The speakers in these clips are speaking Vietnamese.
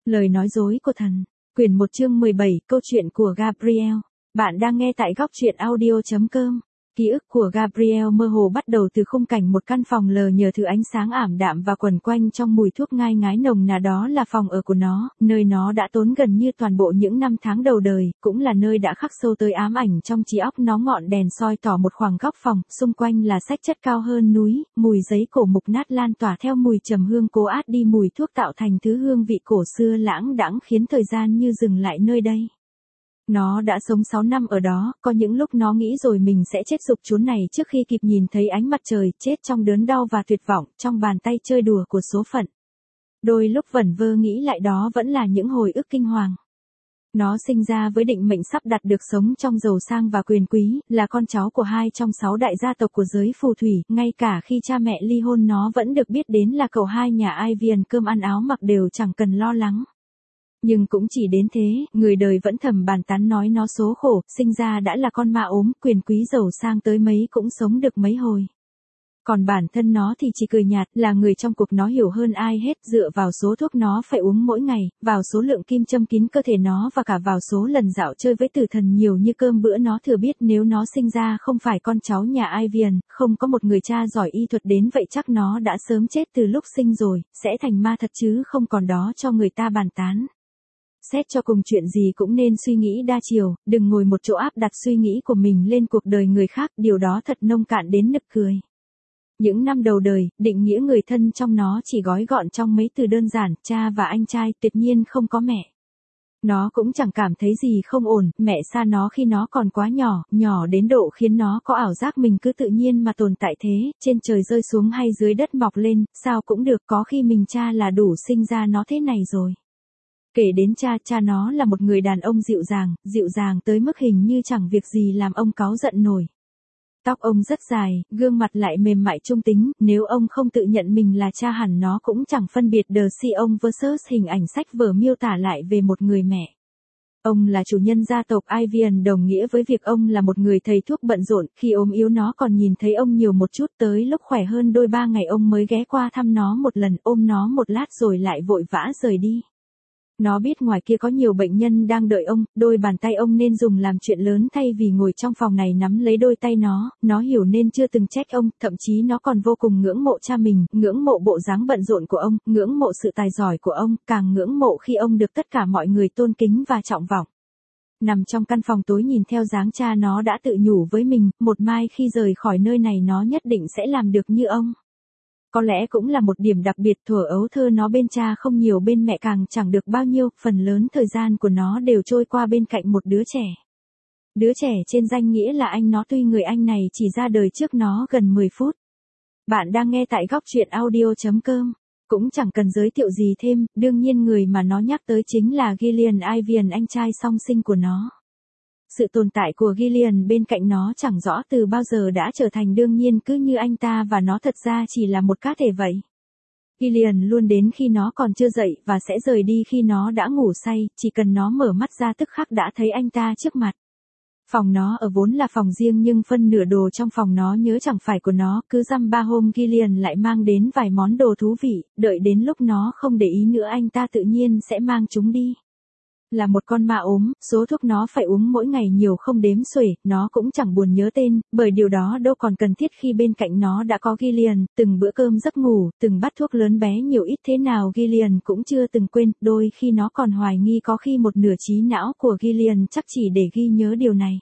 Lời nói dối của thần. Quyển 1 chương 17, câu chuyện của Gabriel. Bạn đang nghe tại góc truyện audio.com. Ký ức của Gabriel mơ hồ bắt đầu từ khung cảnh một căn phòng lờ nhờ thứ ánh sáng ảm đạm và quẩn quanh trong mùi thuốc ngai ngái nồng nà, đó là phòng ở của nó, nơi nó đã tốn gần như toàn bộ những năm tháng đầu đời, cũng là nơi đã khắc sâu tới ám ảnh trong trí óc nó. Ngọn đèn soi tỏ một khoảng góc phòng, xung quanh là sách chất cao hơn núi, mùi giấy cổ mục nát lan tỏa theo mùi trầm hương cố át đi mùi thuốc, tạo thành thứ hương vị cổ xưa lãng đãng khiến thời gian như dừng lại nơi đây. Nó đã sống 6 năm ở đó, có những lúc nó nghĩ rồi mình sẽ chết rục chốn này trước khi kịp nhìn thấy ánh mặt trời, chết trong đớn đau và tuyệt vọng, trong bàn tay chơi đùa của số phận. Đôi lúc vẩn vơ nghĩ lại đó vẫn là những hồi ức kinh hoàng. Nó sinh ra với định mệnh sắp đặt được sống trong giàu sang và quyền quý, là con cháu của 2 trong 6 đại gia tộc của giới phù thủy, ngay cả khi cha mẹ ly hôn nó vẫn được biết đến là cậu hai nhà ai viền cơm ăn áo mặc đều chẳng cần lo lắng. Nhưng cũng chỉ đến thế, người đời vẫn thầm bàn tán nói nó số khổ, sinh ra đã là con ma ốm, quyền quý giàu sang tới mấy cũng sống được mấy hồi. Còn bản thân nó thì chỉ cười nhạt, là người trong cuộc nó hiểu hơn ai hết, dựa vào số thuốc nó phải uống mỗi ngày, vào số lượng kim châm kín cơ thể nó và cả vào số lần dạo chơi với tử thần nhiều như cơm bữa. Nó thừa biết nếu nó sinh ra không phải con cháu nhà ai viền, không có một người cha giỏi y thuật đến vậy chắc nó đã sớm chết từ lúc sinh rồi, sẽ thành ma thật chứ không còn đó cho người ta bàn tán. Xét cho cùng chuyện gì cũng nên suy nghĩ đa chiều, đừng ngồi một chỗ áp đặt suy nghĩ của mình lên cuộc đời người khác, điều đó thật nông cạn đến nực cười. Những năm đầu đời, định nghĩa người thân trong nó chỉ gói gọn trong mấy từ đơn giản, cha và anh trai, tuyệt nhiên không có mẹ. Nó cũng chẳng cảm thấy gì không ổn, mẹ xa nó khi nó còn quá nhỏ, nhỏ đến độ khiến nó có ảo giác mình cứ tự nhiên mà tồn tại thế, trên trời rơi xuống hay dưới đất mọc lên, sao cũng được, có khi mình cha là đủ sinh ra nó thế này rồi. Kể đến cha nó là một người đàn ông dịu dàng tới mức hình như chẳng việc gì làm ông cáu giận nổi. Tóc ông rất dài, gương mặt lại mềm mại trung tính, nếu ông không tự nhận mình là cha hẳn nó cũng chẳng phân biệt The Sion vs. Hình ảnh sách vở miêu tả lại về một người mẹ. Ông là chủ nhân gia tộc Ivian, đồng nghĩa với việc ông là một người thầy thuốc bận rộn, khi ốm yếu nó còn nhìn thấy ông nhiều một chút, tới lúc khỏe hơn đôi 3 ngày ông mới ghé qua thăm nó một lần, ôm nó một lát rồi lại vội vã rời đi. Nó biết ngoài kia có nhiều bệnh nhân đang đợi ông, đôi bàn tay ông nên dùng làm chuyện lớn thay vì ngồi trong phòng này nắm lấy đôi tay nó hiểu nên chưa từng trách ông, thậm chí nó còn vô cùng ngưỡng mộ cha mình, ngưỡng mộ bộ dáng bận rộn của ông, ngưỡng mộ sự tài giỏi của ông, càng ngưỡng mộ khi ông được tất cả mọi người tôn kính và trọng vọng. Nằm trong căn phòng tối nhìn theo dáng cha nó đã tự nhủ với mình, một mai khi rời khỏi nơi này nó nhất định sẽ làm được như ông. Có lẽ cũng là một điểm đặc biệt, thuở ấu thơ nó bên cha không nhiều, bên mẹ càng chẳng được bao nhiêu, phần lớn thời gian của nó đều trôi qua bên cạnh một đứa trẻ. Đứa trẻ trên danh nghĩa là anh nó, tuy người anh này chỉ ra đời trước nó gần 10 phút. Bạn đang nghe tại góc truyện audio.com. Cũng chẳng cần giới thiệu gì thêm, đương nhiên người mà nó nhắc tới chính là Gillian Ivian, anh trai song sinh của nó. Sự tồn tại của Gillian bên cạnh nó chẳng rõ từ bao giờ đã trở thành đương nhiên, cứ như anh ta và nó thật ra chỉ là một cá thể vậy. Gillian luôn đến khi nó còn chưa dậy và sẽ rời đi khi nó đã ngủ say, chỉ cần nó mở mắt ra tức khắc đã thấy anh ta trước mặt. Phòng nó ở vốn là phòng riêng nhưng phân nửa đồ trong phòng nó nhớ chẳng phải của nó, cứ dăm ba hôm Gillian lại mang đến vài món đồ thú vị, đợi đến lúc nó không để ý nữa anh ta tự nhiên sẽ mang chúng đi. Là một con ma ốm, số thuốc nó phải uống mỗi ngày nhiều không đếm xuể, nó cũng chẳng buồn nhớ tên, bởi điều đó đâu còn cần thiết khi bên cạnh nó đã có Gillian, từng bữa cơm giấc ngủ, từng bát thuốc lớn bé nhiều ít thế nào Gillian cũng chưa từng quên, đôi khi nó còn hoài nghi có khi một nửa trí não của Gillian chắc chỉ để ghi nhớ điều này.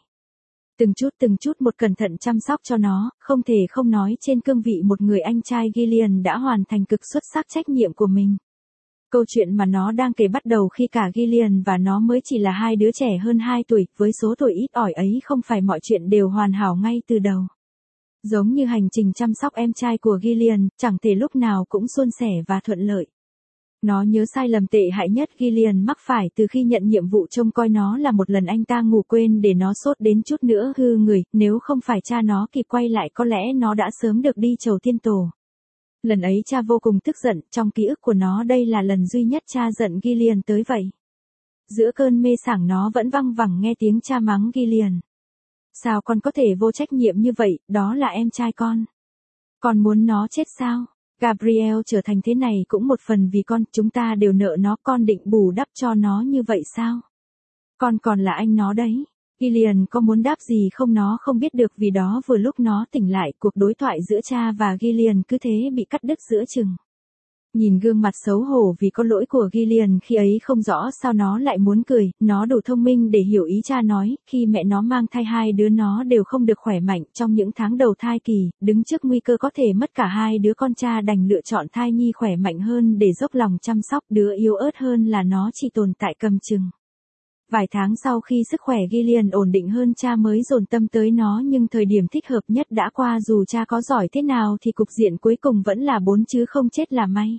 Từng chút một cẩn thận chăm sóc cho nó, không thể không nói trên cương vị một người anh trai Gillian đã hoàn thành cực xuất sắc trách nhiệm của mình. Câu chuyện mà nó đang kể bắt đầu khi cả Gillian và nó mới chỉ là hai đứa trẻ hơn 2 tuổi, với số tuổi ít ỏi ấy không phải mọi chuyện đều hoàn hảo ngay từ đầu. Giống như hành trình chăm sóc em trai của Gillian, chẳng thể lúc nào cũng suôn sẻ và thuận lợi. Nó nhớ sai lầm tệ hại nhất Gillian mắc phải từ khi nhận nhiệm vụ trông coi nó là một lần anh ta ngủ quên để nó sốt đến chút nữa hư người, nếu không phải cha nó kịp quay lại có lẽ nó đã sớm được đi chầu tiên tổ. Lần ấy cha vô cùng tức giận, trong ký ức của nó đây là lần duy nhất cha giận Gillian tới vậy. Giữa cơn mê sảng nó vẫn văng vẳng nghe tiếng cha mắng Gillian. Sao con có thể vô trách nhiệm như vậy, đó là em trai con. Con muốn nó chết sao? Gabriel trở thành thế này cũng một phần vì con, chúng ta đều nợ nó, con định bù đắp cho nó như vậy sao? Con còn là anh nó đấy. Gillian có muốn đáp gì không nó không biết được vì đó vừa lúc nó tỉnh lại, cuộc đối thoại giữa cha và Gillian cứ thế bị cắt đứt giữa chừng. Nhìn gương mặt xấu hổ vì có lỗi của Gillian khi ấy không rõ sao nó lại muốn cười, nó đủ thông minh để hiểu ý cha nói, khi mẹ nó mang thai hai đứa nó đều không được khỏe mạnh trong những tháng đầu thai kỳ, đứng trước nguy cơ có thể mất cả hai đứa con, cha đành lựa chọn thai nhi khỏe mạnh hơn để dốc lòng chăm sóc, đứa yếu ớt hơn là nó chỉ tồn tại cầm chừng. Vài tháng sau khi sức khỏe Gillian ổn định hơn, cha mới dồn tâm tới nó, nhưng thời điểm thích hợp nhất đã qua, dù cha có giỏi thế nào thì cục diện cuối cùng vẫn là 4 chứ không chết là may.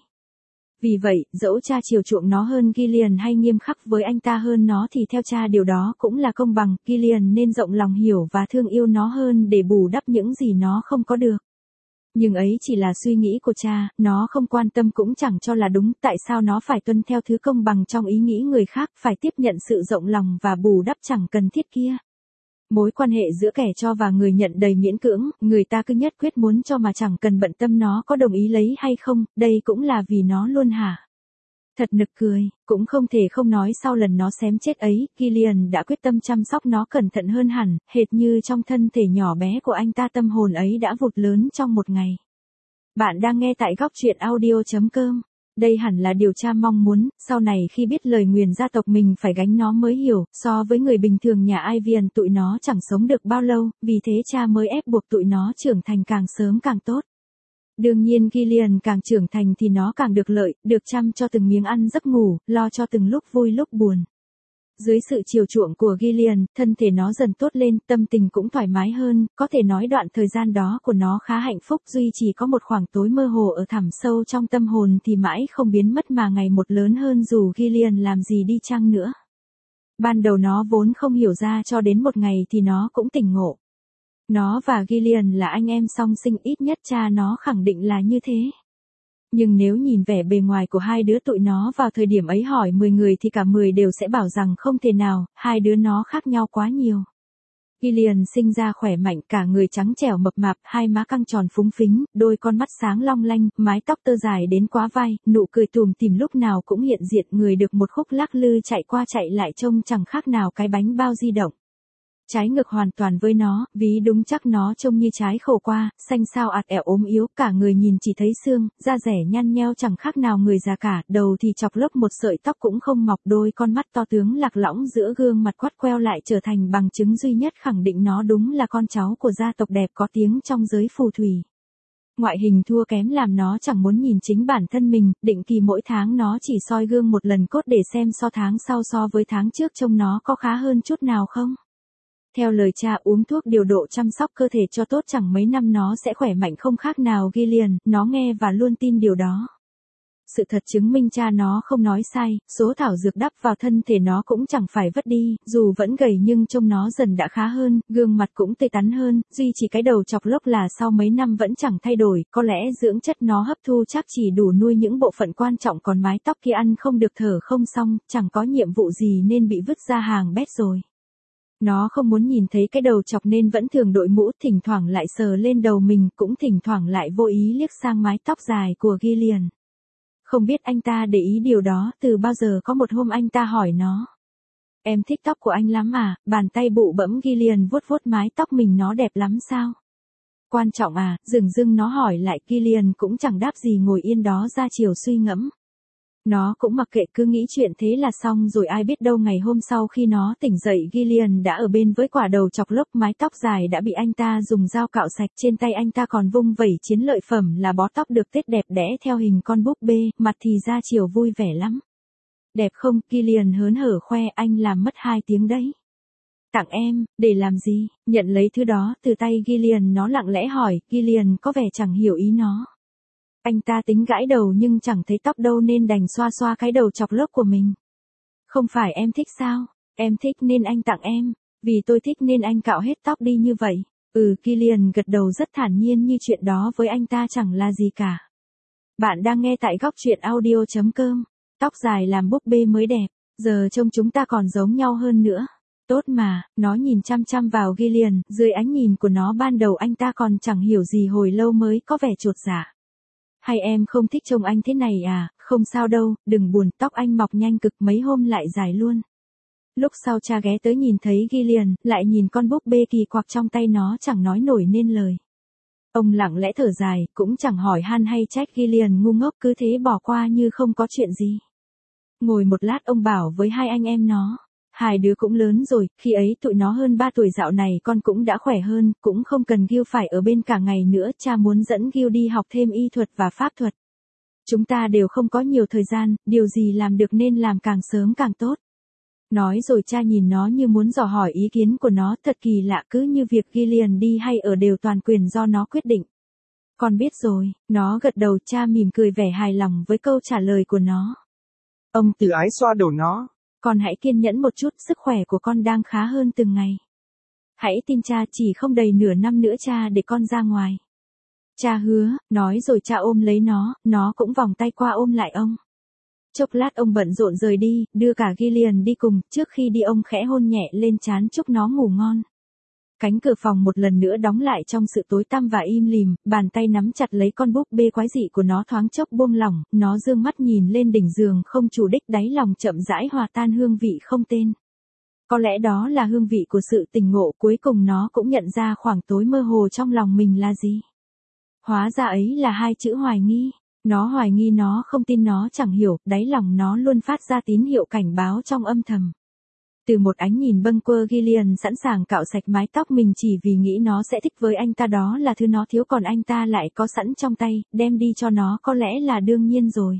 Vì vậy, dẫu cha chiều chuộng nó hơn Gillian hay nghiêm khắc với anh ta hơn nó thì theo cha điều đó cũng là công bằng, Gillian nên rộng lòng hiểu và thương yêu nó hơn để bù đắp những gì nó không có được. Nhưng ấy chỉ là suy nghĩ của cha, nó không quan tâm cũng chẳng cho là đúng, tại sao nó phải tuân theo thứ công bằng trong ý nghĩ người khác, phải tiếp nhận sự rộng lòng và bù đắp chẳng cần thiết kia. Mối quan hệ giữa kẻ cho và người nhận đầy miễn cưỡng, người ta cứ nhất quyết muốn cho mà chẳng cần bận tâm nó có đồng ý lấy hay không, đây cũng là vì nó luôn hả? Thật nực cười, cũng không thể không nói sau lần nó xém chết ấy, Gillian đã quyết tâm chăm sóc nó cẩn thận hơn hẳn, hệt như trong thân thể nhỏ bé của anh ta, tâm hồn ấy đã vụt lớn trong một ngày. Bạn đang nghe tại góc truyện audio.com. Đây hẳn là điều cha mong muốn, sau này khi biết lời nguyền gia tộc mình phải gánh nó mới hiểu, so với người bình thường nhà Ivian tụi nó chẳng sống được bao lâu, vì thế cha mới ép buộc tụi nó trưởng thành càng sớm càng tốt. Đương nhiên Gillian càng trưởng thành thì nó càng được lợi, được chăm cho từng miếng ăn giấc ngủ, lo cho từng lúc vui lúc buồn. Dưới sự chiều chuộng của Gillian, thân thể nó dần tốt lên, tâm tình cũng thoải mái hơn, có thể nói đoạn thời gian đó của nó khá hạnh phúc, duy chỉ có một khoảng tối mơ hồ ở thẳm sâu trong tâm hồn thì mãi không biến mất mà ngày một lớn hơn dù Gillian làm gì đi chăng nữa. Ban đầu nó vốn không hiểu ra cho đến một ngày thì nó cũng tỉnh ngộ. Nó và Gillian là anh em song sinh, ít nhất cha nó khẳng định là như thế. Nhưng nếu nhìn vẻ bề ngoài của hai đứa tụi nó vào thời điểm ấy hỏi 10 người thì cả 10 đều sẽ bảo rằng không thể nào, hai đứa nó khác nhau quá nhiều. Gillian sinh ra khỏe mạnh, cả người trắng trẻo mập mạp, hai má căng tròn phúng phính, đôi con mắt sáng long lanh, mái tóc tơ dài đến quá vai, nụ cười tủm tỉm lúc nào cũng hiện diện, người được một khúc lắc lư chạy qua chạy lại trông chẳng khác nào cái bánh bao di động. Trái ngược hoàn toàn với nó, ví đúng chắc nó trông như trái khổ qua, xanh xao ạt ẻo ốm yếu, cả người nhìn chỉ thấy xương, da rẻ nhăn nheo chẳng khác nào người già cả, đầu thì chọc lốc một sợi tóc cũng không mọc, đôi con mắt to tướng lạc lõng giữa gương mặt quắt queo lại trở thành bằng chứng duy nhất khẳng định nó đúng là con cháu của gia tộc đẹp có tiếng trong giới phù thủy. Ngoại hình thua kém làm nó chẳng muốn nhìn chính bản thân mình, định kỳ mỗi tháng nó chỉ soi gương một lần cốt để xem tháng sau so với tháng trước trông nó có khá hơn chút nào không. Theo lời cha, uống thuốc điều độ chăm sóc cơ thể cho tốt chẳng mấy năm nó sẽ khỏe mạnh không khác nào Gillian, nó nghe và luôn tin điều đó. Sự thật chứng minh cha nó không nói sai, số thảo dược đắp vào thân thể nó cũng chẳng phải vất đi, dù vẫn gầy nhưng trông nó dần đã khá hơn, gương mặt cũng tươi tắn hơn, duy chỉ cái đầu chọc lốc là sau mấy năm vẫn chẳng thay đổi, có lẽ dưỡng chất nó hấp thu chắc chỉ đủ nuôi những bộ phận quan trọng, còn mái tóc kia ăn không được thở không xong, chẳng có nhiệm vụ gì nên bị vứt ra hàng bét rồi. Nó không muốn nhìn thấy cái đầu chọc nên vẫn thường đội mũ, thỉnh thoảng lại sờ lên đầu mình, cũng thỉnh thoảng lại vô ý liếc sang mái tóc dài của Gillian. Không biết anh ta để ý điều đó từ bao giờ, có một hôm anh ta hỏi nó. Em thích tóc của anh lắm à, bàn tay bụ bẫm Gillian vuốt vuốt mái tóc mình, nó đẹp lắm sao? Quan trọng à, dửng dưng nó hỏi lại, Gillian cũng chẳng đáp gì, ngồi yên đó ra chiều suy ngẫm. Nó cũng mặc kệ, cứ nghĩ chuyện thế là xong rồi, ai biết đâu ngày hôm sau khi nó tỉnh dậy Gillian đã ở bên với quả đầu chọc lốc, mái tóc dài đã bị anh ta dùng dao cạo sạch, trên tay anh ta còn vung vẩy chiến lợi phẩm là bó tóc được tết đẹp đẽ theo hình con búp bê, mặt thì ra chiều vui vẻ lắm. Đẹp không? Gillian hớn hở khoe, anh làm mất 2 tiếng đấy. Tặng em, để làm gì? Nhận lấy thứ đó từ tay Gillian, nó lặng lẽ hỏi, Gillian có vẻ chẳng hiểu ý nó. Anh ta tính gãi đầu nhưng chẳng thấy tóc đâu nên đành xoa xoa cái đầu chọc lốc của mình. Không phải em thích sao? Em thích nên anh tặng em. Vì tôi thích nên anh cạo hết tóc đi như vậy. Gillian gật đầu rất thản nhiên như chuyện đó với anh ta chẳng là gì cả. Bạn đang nghe tại góc truyện audio.com. Tóc dài làm búp bê mới đẹp. Giờ trông chúng ta còn giống nhau hơn nữa. Tốt mà, nó nhìn chăm chăm vào Gillian, dưới ánh nhìn của nó ban đầu anh ta còn chẳng hiểu gì, hồi lâu mới có vẻ chột dạ. Hay em không thích trông anh thế này à, không sao đâu, đừng buồn, tóc anh mọc nhanh cực mấy hôm lại dài luôn. Lúc sau cha ghé tới nhìn thấy Gillian, lại nhìn con búp bê kỳ quặc trong tay nó chẳng nói nổi nên lời. Ông lặng lẽ thở dài, cũng chẳng hỏi han hay trách Gillian ngu ngốc cứ thế bỏ qua như không có chuyện gì. Ngồi một lát ông bảo với hai anh em nó. Hai đứa cũng lớn rồi, khi ấy tụi nó hơn 3 tuổi, dạo này con cũng đã khỏe hơn, cũng không cần Gil phải ở bên cả ngày nữa, cha muốn dẫn Gil đi học thêm y thuật và pháp thuật. Chúng ta đều không có nhiều thời gian, điều gì làm được nên làm càng sớm càng tốt. Nói rồi cha nhìn nó như muốn dò hỏi ý kiến của nó, thật kỳ lạ, cứ như việc Gillian đi hay ở đều toàn quyền do nó quyết định. Con biết rồi, nó gật đầu, cha mỉm cười vẻ hài lòng với câu trả lời của nó. Ông từ ái xoa đầu nó. Con hãy kiên nhẫn một chút, sức khỏe của con đang khá hơn từng ngày. Hãy tin cha, chỉ không đầy nửa năm nữa cha để con ra ngoài. Cha hứa, nói rồi cha ôm lấy nó cũng vòng tay qua ôm lại ông. Chốc lát ông bận rộn rời đi, đưa cả Gillian đi cùng, trước khi đi ông khẽ hôn nhẹ lên trán chúc nó ngủ ngon. Cánh cửa phòng một lần nữa đóng lại trong sự tối tăm và im lìm, bàn tay nắm chặt lấy con búp bê quái dị của nó thoáng chốc buông lỏng, nó dương mắt nhìn lên đỉnh giường không chủ đích, đáy lòng chậm rãi hòa tan hương vị không tên. Có lẽ đó là hương vị của sự tỉnh ngộ, cuối cùng nó cũng nhận ra khoảng tối mơ hồ trong lòng mình là gì. Hóa ra ấy là hai chữ hoài nghi. Nó hoài nghi, nó không tin, nó chẳng hiểu, đáy lòng nó luôn phát ra tín hiệu cảnh báo trong âm thầm. Từ một ánh nhìn bâng quơ, Gillian sẵn sàng cạo sạch mái tóc mình chỉ vì nghĩ nó sẽ thích với anh ta, đó là thứ nó thiếu còn anh ta lại có sẵn trong tay, đem đi cho nó có lẽ là đương nhiên rồi.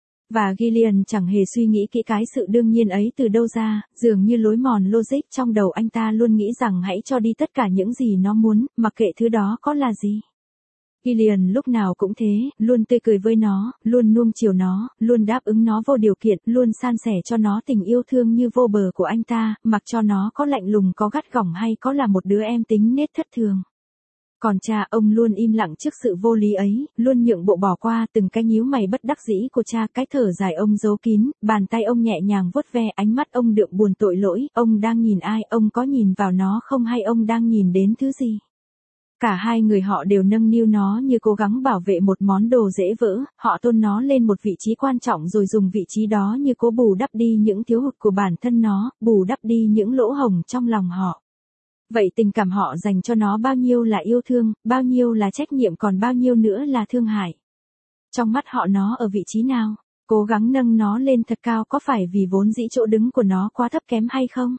Và Gillian chẳng hề suy nghĩ kỹ cái sự đương nhiên ấy từ đâu ra, dường như lối mòn logic trong đầu anh ta luôn nghĩ rằng hãy cho đi tất cả những gì nó muốn, mặc kệ thứ đó có là gì. Gillian lúc nào cũng thế, luôn tươi cười với nó, luôn nuông chiều nó, luôn đáp ứng nó vô điều kiện, luôn san sẻ cho nó tình yêu thương như vô bờ của anh ta, mặc cho nó có lạnh lùng, có gắt gỏng hay có là một đứa em tính nết thất thường. Còn cha, ông luôn im lặng trước sự vô lý ấy, luôn nhượng bộ bỏ qua từng cái nhíu mày bất đắc dĩ của cha, cái thở dài ông giấu kín, bàn tay ông nhẹ nhàng vuốt ve, ánh mắt ông đượm buồn tội lỗi, ông đang nhìn ai, ông có nhìn vào nó không hay ông đang nhìn đến thứ gì. Cả hai người họ đều nâng niu nó như cố gắng bảo vệ một món đồ dễ vỡ, họ tôn nó lên một vị trí quan trọng rồi dùng vị trí đó như cố bù đắp đi những thiếu hụt của bản thân nó, bù đắp đi những lỗ hổng trong lòng họ. Vậy tình cảm họ dành cho nó bao nhiêu là yêu thương, bao nhiêu là trách nhiệm, còn bao nhiêu nữa là thương hại? Trong mắt họ nó ở vị trí nào? Cố gắng nâng nó lên thật cao có phải vì vốn dĩ chỗ đứng của nó quá thấp kém hay không?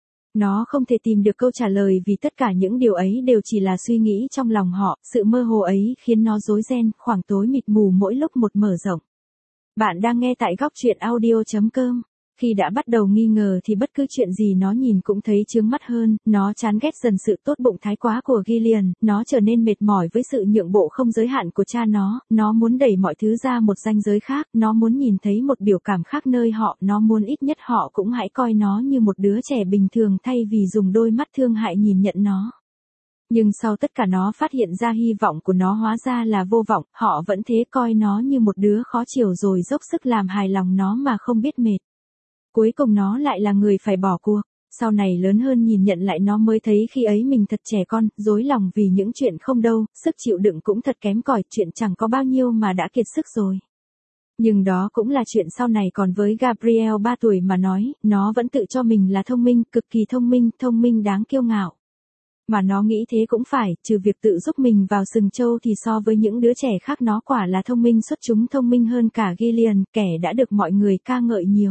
Nó không thể tìm được câu trả lời vì tất cả những điều ấy đều chỉ là suy nghĩ trong lòng họ, sự mơ hồ ấy khiến nó rối ren, khoảng tối mịt mù mỗi lúc một mở rộng. Bạn đang nghe tại góc truyện audio.com. Khi đã bắt đầu nghi ngờ thì bất cứ chuyện gì nó nhìn cũng thấy chướng mắt hơn, nó chán ghét dần sự tốt bụng thái quá của Gillian, nó trở nên mệt mỏi với sự nhượng bộ không giới hạn của cha nó muốn đẩy mọi thứ ra một ranh giới khác, nó muốn nhìn thấy một biểu cảm khác nơi họ, nó muốn ít nhất họ cũng hãy coi nó như một đứa trẻ bình thường thay vì dùng đôi mắt thương hại nhìn nhận nó. Nhưng sau tất cả nó phát hiện ra hy vọng của nó hóa ra là vô vọng, họ vẫn thế coi nó như một đứa khó chiều rồi dốc sức làm hài lòng nó mà không biết mệt. Cuối cùng nó lại là người phải bỏ cuộc. Sau này lớn hơn nhìn nhận lại nó mới thấy khi ấy mình thật trẻ con, dối lòng vì những chuyện không đâu, sức chịu đựng cũng thật kém cỏi, chuyện chẳng có bao nhiêu mà đã kiệt sức rồi. Nhưng đó cũng là chuyện sau này, còn với Gabriel 3 tuổi mà nói, nó vẫn tự cho mình là thông minh, cực kỳ thông minh đáng kiêu ngạo. Mà nó nghĩ thế cũng phải, trừ việc tự giúp mình vào sừng trâu thì so với những đứa trẻ khác nó quả là thông minh xuất chúng, thông minh hơn cả Gillian, kẻ đã được mọi người ca ngợi nhiều.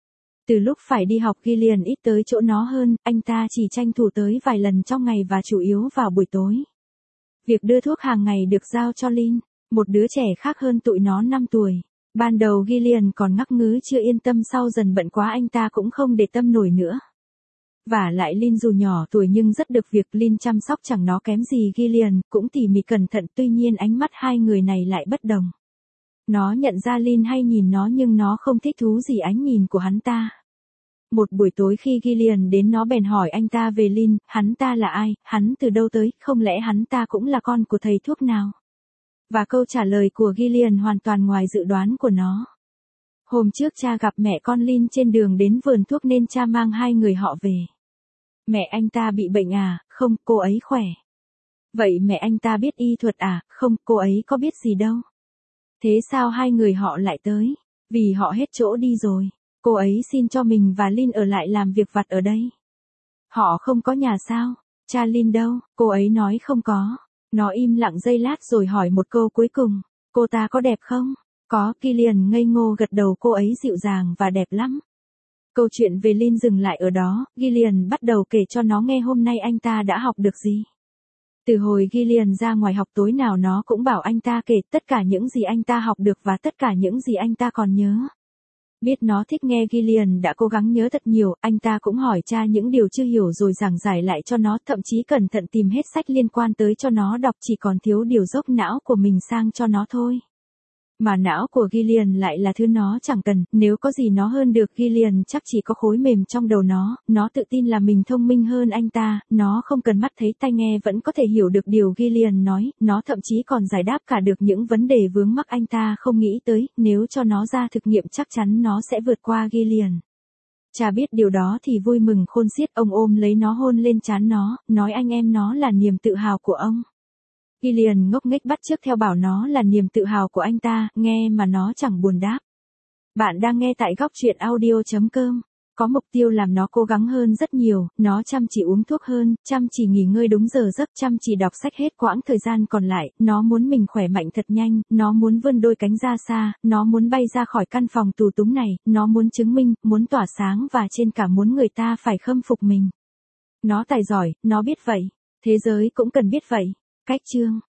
Từ lúc phải đi học Gillian ít tới chỗ nó hơn, anh ta chỉ tranh thủ tới vài lần trong ngày và chủ yếu vào buổi tối. Việc đưa thuốc hàng ngày được giao cho Lynn, một đứa trẻ khác hơn tụi nó 5 tuổi. Ban đầu Gillian còn ngắc ngứ chưa yên tâm, sau dần bận quá anh ta cũng không để tâm nổi nữa. Và lại Lynn dù nhỏ tuổi nhưng rất được việc, Lynn chăm sóc chẳng nó kém gì Gillian, cũng tỉ mỉ cẩn thận, tuy nhiên ánh mắt hai người này lại bất đồng. Nó nhận ra Lynn hay nhìn nó nhưng nó không thích thú gì ánh nhìn của hắn ta. Một buổi tối khi Gillian đến nó bèn hỏi anh ta về Lynn, hắn ta là ai, hắn từ đâu tới, không lẽ hắn ta cũng là con của thầy thuốc nào? Và câu trả lời của Gillian hoàn toàn ngoài dự đoán của nó. Hôm trước cha gặp mẹ con Lynn trên đường đến vườn thuốc nên cha mang hai người họ về. Mẹ anh ta bị bệnh à? Không, cô ấy khỏe. Vậy mẹ anh ta biết y thuật à? Không, cô ấy có biết gì đâu. Thế sao hai người họ lại tới? Vì họ hết chỗ đi rồi. Cô ấy xin cho mình và Lin ở lại làm việc vặt ở đây. Họ không có nhà sao? Cha Lin đâu? Cô ấy nói không có. Nó im lặng giây lát rồi hỏi một câu cuối cùng. Cô ta có đẹp không? Có, Gillian ngây ngô gật đầu, cô ấy dịu dàng và đẹp lắm. Câu chuyện về Lin dừng lại ở đó, Gillian bắt đầu kể cho nó nghe hôm nay anh ta đã học được gì. Từ hồi Gillian ra ngoài học tối nào nó cũng bảo anh ta kể tất cả những gì anh ta học được và tất cả những gì anh ta còn nhớ. Biết nó thích nghe Gillian đã cố gắng nhớ thật nhiều, anh ta cũng hỏi cha những điều chưa hiểu rồi giảng giải lại cho nó, thậm chí cẩn thận tìm hết sách liên quan tới cho nó đọc, chỉ còn thiếu điều dốc não của mình sang cho nó thôi. Mà não của Gillian lại là thứ nó chẳng cần, nếu có gì nó hơn được Gillian chắc chỉ có khối mềm trong đầu nó tự tin là mình thông minh hơn anh ta, nó không cần mắt thấy tai nghe vẫn có thể hiểu được điều Gillian nói, nó thậm chí còn giải đáp cả được những vấn đề vướng mắc anh ta không nghĩ tới, nếu cho nó ra thực nghiệm chắc chắn nó sẽ vượt qua Gillian. Cha biết điều đó thì vui mừng khôn xiết, ông ôm lấy nó hôn lên trán nó, nói anh em nó là niềm tự hào của ông. Gillian ngốc nghếch bắt chước theo bảo nó là niềm tự hào của anh ta, nghe mà nó chẳng buồn đáp. Bạn đang nghe tại góc truyện audio.com. Có mục tiêu làm nó cố gắng hơn rất nhiều, nó chăm chỉ uống thuốc hơn, chăm chỉ nghỉ ngơi đúng giờ giấc, chăm chỉ đọc sách hết quãng thời gian còn lại, nó muốn mình khỏe mạnh thật nhanh, nó muốn vươn đôi cánh ra xa, nó muốn bay ra khỏi căn phòng tù túng này, nó muốn chứng minh, muốn tỏa sáng và trên cả muốn người ta phải khâm phục mình. Nó tài giỏi, nó biết vậy. Thế giới cũng cần biết vậy. Cách chương